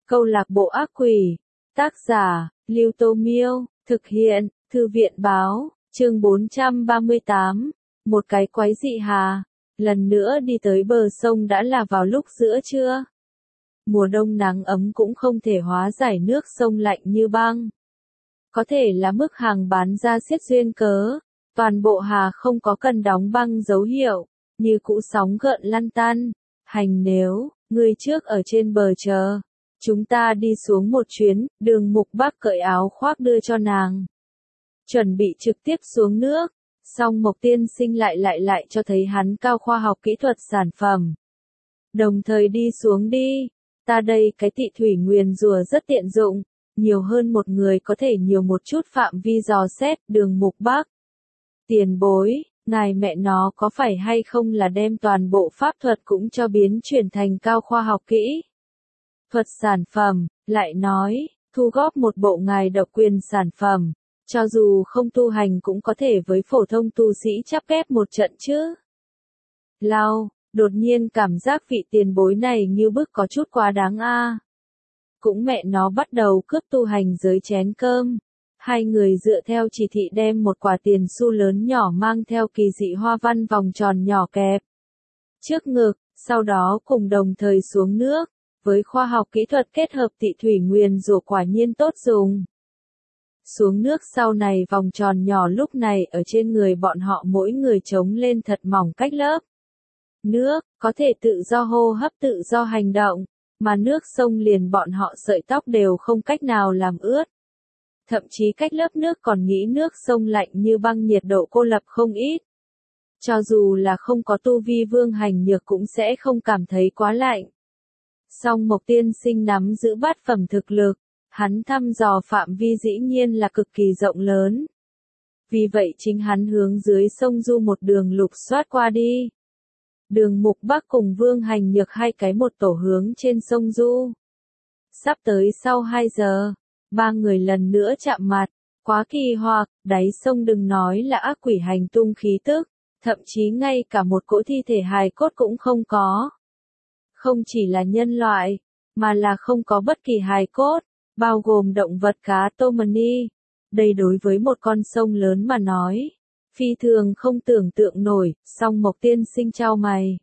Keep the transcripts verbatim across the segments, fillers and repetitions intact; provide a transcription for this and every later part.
Câu lạc bộ ác quỷ. Tác giả, Lưu Tô Miêu. Thực hiện, Thư viện Báo. Chương bốn trăm ba mươi tám. Một cái quái dị hà. Lần nữa đi tới bờ sông đã là vào lúc giữa trưa. Mùa đông nắng ấm cũng không thể hóa giải nước sông lạnh như băng. Có thể là mức hàng bán ra xiết duyên cớ. Toàn bộ hà không có cần đóng băng dấu hiệu. Như cũ sóng gợn lăn tăn. Hành nếu, người trước ở trên bờ chờ. Chúng ta đi xuống một chuyến, Đường Mục Bắc cởi áo khoác đưa cho nàng. Chuẩn bị trực tiếp xuống nước. Song Mộc Tiên Sinh lại lại lại cho thấy hắn cao khoa học kỹ thuật sản phẩm. Đồng thời đi xuống đi. Ta đây cái tị thủy nguyền rùa rất tiện dụng. Nhiều hơn một người có thể nhiều một chút phạm vi dò xét, Đường Mục Bắc. Tiền bối, ngài mẹ nó có phải hay không là đem toàn bộ pháp thuật cũng cho biến chuyển thành cao khoa học kỹ thuật sản phẩm, lại nói, thu góp một bộ ngài độc quyền sản phẩm, cho dù không tu hành cũng có thể với phổ thông tu sĩ chắp ghép một trận chứ. Lao, đột nhiên cảm giác vị tiền bối này như bức có chút quá đáng a. Cũng mẹ nó bắt đầu cướp tu hành giới chén cơm. Hai người dựa theo chỉ thị đem một quả tiền xu lớn nhỏ mang theo kỳ dị hoa văn vòng tròn nhỏ kẹp trước ngực, sau đó cùng đồng thời xuống nước. Với khoa học kỹ thuật kết hợp tị thủy nguyền rủa quả nhiên tốt dùng. Xuống nước sau này vòng tròn nhỏ lúc này ở trên người bọn họ mỗi người chống lên thật mỏng cách lớp. Nước, có thể tự do hô hấp tự do hành động, mà nước sông liền bọn họ sợi tóc đều không cách nào làm ướt. Thậm chí cách lớp nước còn nghĩ nước sông lạnh như băng nhiệt độ cô lập không ít. Cho dù là không có tu vi Vương Hành Nhược cũng sẽ không cảm thấy quá lạnh. Song Mộc Tiên Sinh nắm giữ bát phẩm thực lực, hắn thăm dò phạm vi dĩ nhiên là cực kỳ rộng lớn. Vì vậy chính hắn hướng dưới sông Du một đường lục soát qua đi. Đường Mục Bắc cùng Vương Hành Nhược hai cái một tổ hướng trên sông Du. Sắp tới sau hai giờ, ba người lần nữa chạm mặt, quá kỳ hoặc, đáy sông đừng nói là ác quỷ hành tung khí tức, thậm chí ngay cả một cỗ thi thể hài cốt cũng không có. Không chỉ là nhân loại, mà là không có bất kỳ hài cốt, bao gồm động vật cá Tomani. Đây đối với một con sông lớn mà nói, phi thường không tưởng tượng nổi, song Mộc Tiên Sinh chau mày.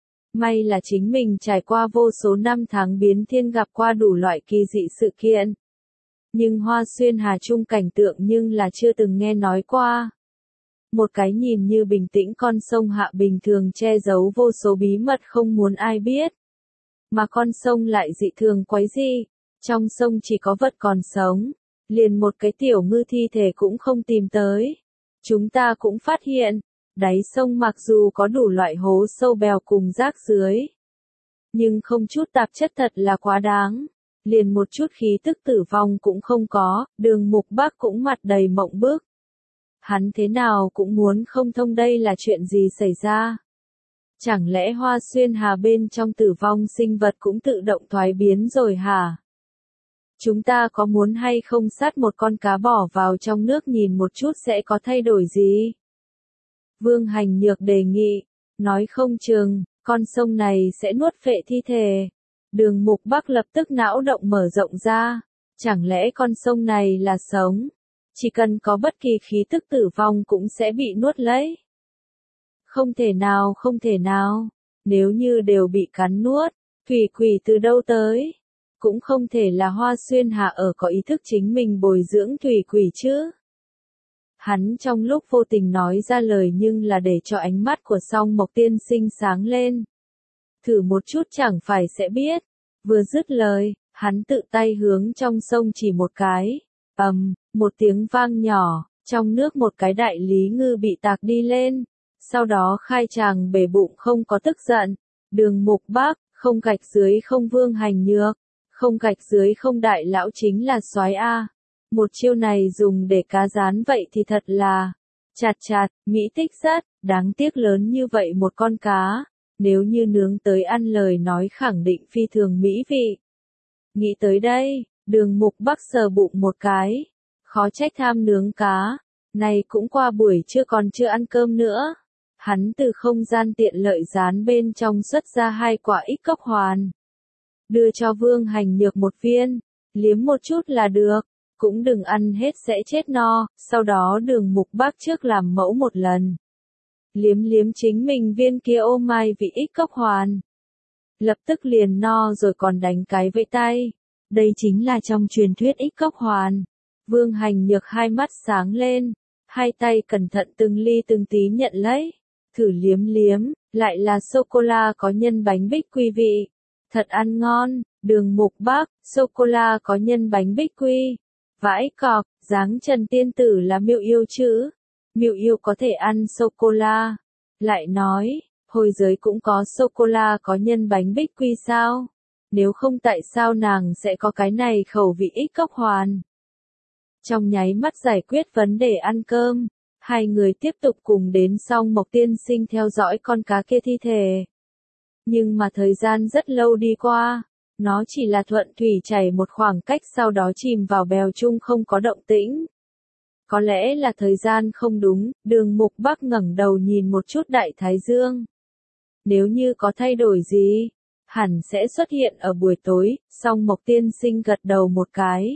May là chính mình trải qua vô số năm tháng biến thiên gặp qua đủ loại kỳ dị sự kiện. Nhưng Hoa Xuyên Hà Trung cảnh tượng nhưng là chưa từng nghe nói qua. Một cái nhìn như bình tĩnh con sông hạ bình thường che giấu vô số bí mật không muốn ai biết. Mà con sông lại dị thường quái dị, trong sông chỉ có vật còn sống, liền một cái tiểu ngư thi thể cũng không tìm tới. Chúng ta cũng phát hiện, đáy sông mặc dù có đủ loại hố sâu bèo cùng rác dưới, nhưng không chút tạp chất thật là quá đáng, liền một chút khí tức tử vong cũng không có. Đường Mục Bắc cũng mặt đầy mộng bức. Hắn thế nào cũng muốn không thông đây là chuyện gì xảy ra. Chẳng lẽ Hoa Xuyên Hà bên trong tử vong sinh vật cũng tự động thoái biến rồi hả? Chúng ta có muốn hay không sát một con cá bỏ vào trong nước nhìn một chút sẽ có thay đổi gì? Vương Hành Nhược đề nghị, nói không chừng, con sông này sẽ nuốt phệ thi thể. Đường Mục Bắc lập tức não động mở rộng ra, chẳng lẽ con sông này là sống? Chỉ cần có bất kỳ khí tức tử vong cũng sẽ bị nuốt lấy. Không thể nào không thể nào, nếu như đều bị cắn nuốt, thủy quỷ từ đâu tới? Cũng không thể là Hoa Xuyên Hà ở có ý thức chính mình bồi dưỡng thủy quỷ chứ. Hắn trong lúc vô tình nói ra lời nhưng là để cho ánh mắt của Song Mộc Tiên Sinh sáng lên. Thử một chút chẳng phải sẽ biết. Vừa dứt lời, hắn tự tay hướng trong sông chỉ một cái. Ầm, một tiếng vang nhỏ, trong nước một cái đại lý ngư bị tạc đi lên. Sau đó khai tràng bể bụng không có tức giận. Đường Mục Bắc, không gạch dưới không Vương Hành Nhược, không gạch dưới không đại lão chính là soái A. Một chiêu này dùng để cá rán vậy thì thật là chạt chạt, mỹ tích rất, đáng tiếc lớn như vậy một con cá. Nếu như nướng tới ăn lời nói khẳng định phi thường mỹ vị. Nghĩ tới đây, Đường Mục Bắc sờ bụng một cái. Khó trách tham nướng cá. Này cũng qua buổi trưa còn chưa ăn cơm nữa. Hắn từ không gian tiện lợi rán bên trong xuất ra hai quả ích cốc hoàn. đưa cho Vương Hành Nhược một viên, liếm một chút là được, cũng đừng ăn hết sẽ chết no, sau đó Đường Mục Bác trước làm mẫu một lần. Liếm liếm chính mình viên kia ô mai vị ích cốc hoàn. Lập tức liền no rồi còn đánh cái vẫy tay. Đây chính là trong truyền thuyết ích cốc hoàn. Vương Hành Nhược hai mắt sáng lên, hai tay cẩn thận từng ly từng tí nhận lấy, thử liếm liếm, lại là sô-cô-la có nhân bánh bích quy vị. Thật ăn ngon, Đường Mục Bác, sô-cô-la có nhân bánh bích quy. Vãi cọc, dáng Trần Tiên Tử là Miêu Yêu chứ. Miêu Yêu có thể ăn sô-cô-la. Lại nói, hồi giới cũng có sô-cô-la có nhân bánh bích quy sao? Nếu không tại sao nàng sẽ có cái này khẩu vị ích cốc hoàn? Trong nháy mắt giải quyết vấn đề ăn cơm, hai người tiếp tục cùng đến Song Mộc Tiên Sinh theo dõi con cá kia thi thể. Nhưng mà thời gian rất lâu đi qua, nó chỉ là thuận thủy chảy một khoảng cách sau đó chìm vào bèo chung không có động tĩnh. Có lẽ là thời gian không đúng, Đường Mục Bác ngẩng đầu nhìn một chút đại thái dương. Nếu như có thay đổi gì, hẳn sẽ xuất hiện ở buổi tối, Song Mộc Tiên Sinh gật đầu một cái.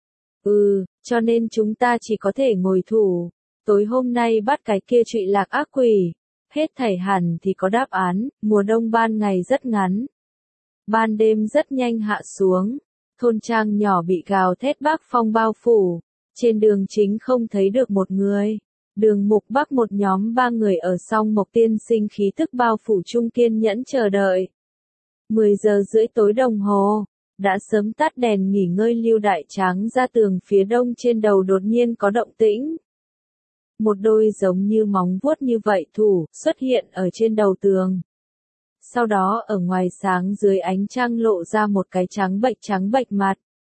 Ừ, cho nên chúng ta chỉ có thể ngồi thủ, tối hôm nay bắt cái kia trụy lạc ác quỷ. Hết thảy hẳn thì có đáp án, mùa đông ban ngày rất ngắn. Ban đêm rất nhanh hạ xuống, thôn trang nhỏ bị gào thét bác phong bao phủ, trên đường chính không thấy được một người. Đường Mục Bác một nhóm ba người ở Song Mộc Tiên Sinh khí tức bao phủ chung kiên nhẫn chờ đợi. mười giờ rưỡi tối đồng hồ, đã sớm tắt đèn nghỉ ngơi Lưu Đại Tráng ra tường phía đông trên đầu đột nhiên có động tĩnh. Một đôi giống như móng vuốt như vậy thủ xuất hiện ở trên đầu tường. Sau đó ở ngoài sáng dưới ánh trăng lộ ra một cái trắng bệch trắng bệch mặt.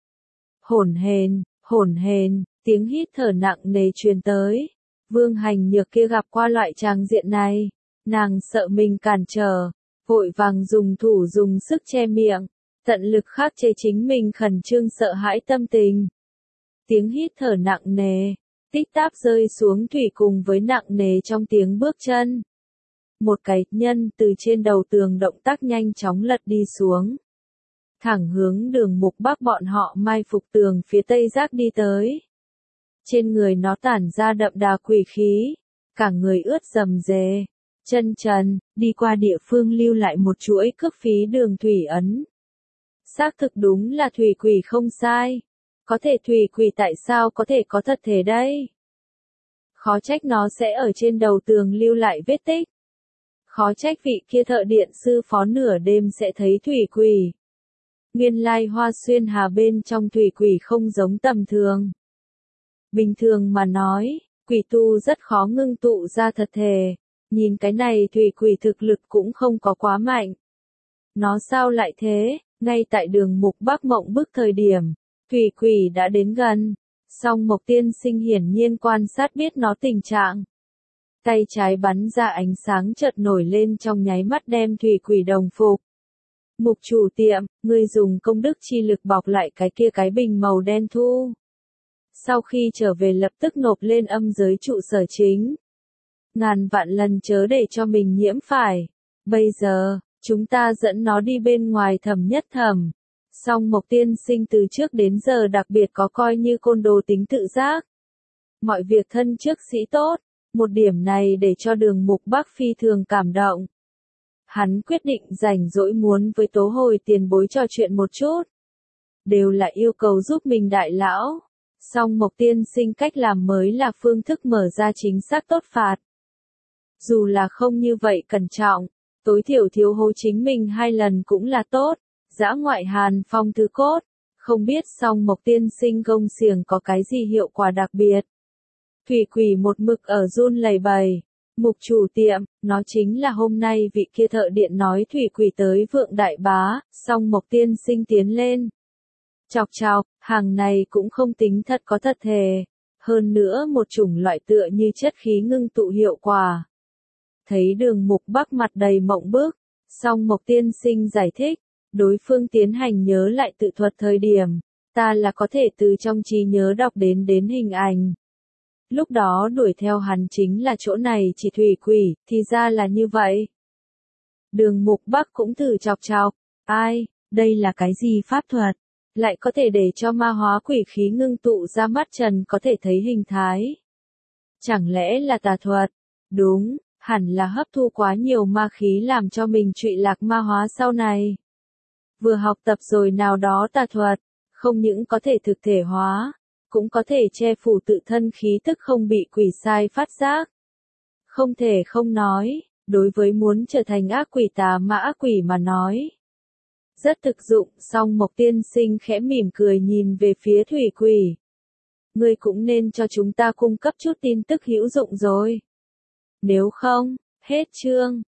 Hổn hển, hổn hển, tiếng hít thở nặng nề truyền tới. Vương Hành Nhược kia gặp qua loại tràng diện này, nàng sợ mình cản trở, vội vàng dùng thủ dùng sức che miệng, tận lực khắc chế chính mình khẩn trương sợ hãi tâm tình. Tiếng hít thở nặng nề, tích tắc rơi xuống thủy cùng với nặng nề trong tiếng bước chân. Một cái nhân từ trên đầu tường động tác nhanh chóng lật đi xuống. Thẳng hướng Đường Mục Bác bọn họ mai phục tường phía tây giác đi tới. Trên người nó tản ra đậm đà quỷ khí, cả người ướt rầm rề, chân trần, đi qua địa phương lưu lại một chuỗi cước phí đường thủy ấn. Xác thực đúng là thủy quỷ không sai. Có thể thủy quỷ tại sao có thể có thật thể đây? Khó trách nó sẽ ở trên đầu tường lưu lại vết tích. Khó trách vị kia thợ điện sư phó nửa đêm sẽ thấy thủy quỷ. Nguyên lai Hoa Xuyên Hà bên trong thủy quỷ không giống tầm thường. Bình thường mà nói, quỷ tu rất khó ngưng tụ ra thật thể. Nhìn cái này thủy quỷ thực lực cũng không có quá mạnh. Nó sao lại thế? Ngay tại Đường Mục Bác mộng bức thời điểm, thủy quỷ đã đến gần. Song Mộc Tiên Sinh hiển nhiên quan sát biết nó tình trạng. Tay trái bắn ra ánh sáng chợt nổi lên trong nháy mắt đem thủy quỷ đồng phục. Mục chủ tiệm, ngươi dùng công đức chi lực bọc lại cái kia cái bình màu đen thu. Sau khi trở về lập tức nộp lên âm giới trụ sở chính. Ngàn vạn lần chớ để cho mình nhiễm phải. Bây giờ, chúng ta dẫn nó đi bên ngoài thẩm nhất thẩm. Song Mộc Tiên Sinh từ trước đến giờ đặc biệt có coi như côn đồ tính tự giác. Mọi việc thân trước sĩ tốt, một điểm này để cho Đường Mục Bác phi thường cảm động. Hắn quyết định rảnh rỗi muốn với Tố Hồi tiền bối trò chuyện một chút. Đều là yêu cầu giúp mình đại lão. Song Mộc Tiên Sinh cách làm mới là phương thức mở ra chính xác tốt phạt. Dù là không như vậy cẩn trọng, tối thiểu thiếu hố chính mình hai lần cũng là tốt. Dã ngoại hàn phong thứ cốt, không biết Song Mộc Tiên Sinh gông xiềng có cái gì hiệu quả đặc biệt. Thủy quỷ một mực ở run lẩy bẩy. Mục chủ tiệm, nó chính là hôm nay vị kia thợ điện nói thủy quỷ tới Vượng Đại Bá. Song Mộc Tiên Sinh tiến lên. Chọc chọc, hàng này cũng không tính thật có thật thể. Hơn nữa một chủng loại tựa như chất khí ngưng tụ hiệu quả. Thấy Đường Mục Bác mặt đầy mộng bức, Song Mộc Tiên Sinh giải thích. Đối phương tiến hành nhớ lại tự thuật thời điểm, ta là có thể từ trong trí nhớ đọc đến đến hình ảnh. Lúc đó đuổi theo hắn chính là chỗ này chỉ thủy quỷ, thì ra là như vậy. Đường Mục Bác cũng thử chọc chọc, ai, Đây là cái gì pháp thuật? Lại có thể để cho ma hóa quỷ khí ngưng tụ ra mắt trần có thể thấy hình thái. Chẳng lẽ là tà thuật? Đúng, hẳn là hấp thu quá nhiều ma khí làm cho mình trụy lạc ma hóa sau này. Vừa học tập rồi nào đó tà thuật, không những có thể thực thể hóa, cũng có thể che phủ tự thân khí tức không bị quỷ sai phát giác. Không thể không nói, đối với muốn trở thành ác quỷ tà ma ác quỷ mà nói. Rất thực dụng, song Mộc tiên sinh khẽ mỉm cười nhìn về phía thủy quỷ. Ngươi cũng nên cho chúng ta cung cấp chút tin tức hữu dụng rồi. Nếu không, hết chương.